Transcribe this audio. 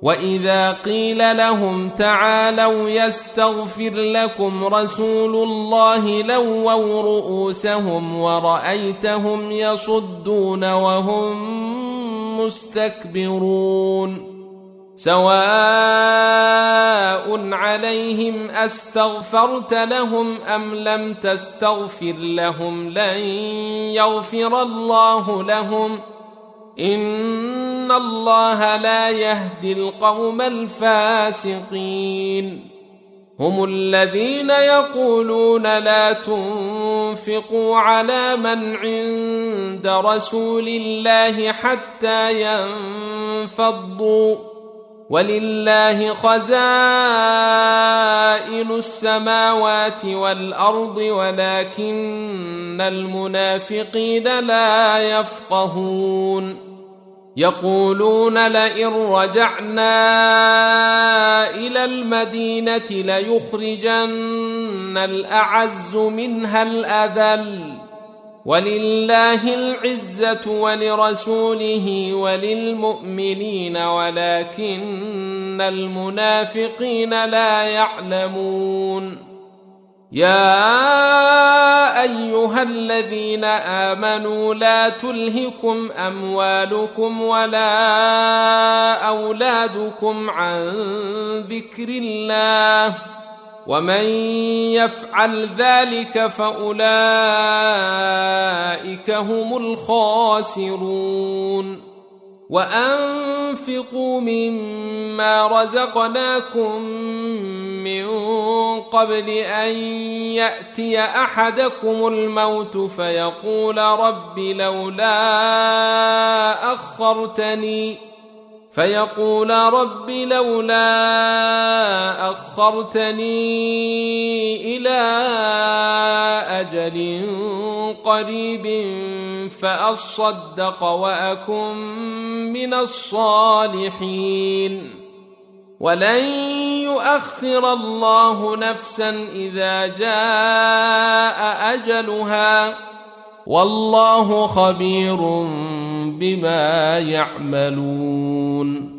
وإذا قيل لهم تعالوا يستغفر لكم رسول الله لووا رؤوسهم ورأيتهم يصدون وهم مستكبرون سواء عليهم أستغفرت لهم أم لم تستغفر لهم لن يغفر الله لهم إن الله لا يهدي القوم الفاسقين هم الذين يقولون لا تنفقوا على من عند رسول الله حتى ينفضوا ولله خزائن السماوات والأرض ولكن المنافقين لا يفقهون يقولون لئن رجعنا إلى المدينة ليخرجن الأعز منها الأذل ولله العزة ولرسوله وللمؤمنين ولكن المنافقين لا يعلمون يا أيها الذين آمنوا لا تلهكم أموالكم ولا أولادكم عن ذكر الله ومن يفعل ذلك فأولئك هم الخاسرون وأنفقوا مما رزقناكم من قبل أن يأتي أحدكم الموت فيقول رب لولا أخرتني إلى أجل قريب فأصدق وأكن من الصالحين ولن يؤخر الله نفسا إذا جاء أجلها والله خبير بما يعملون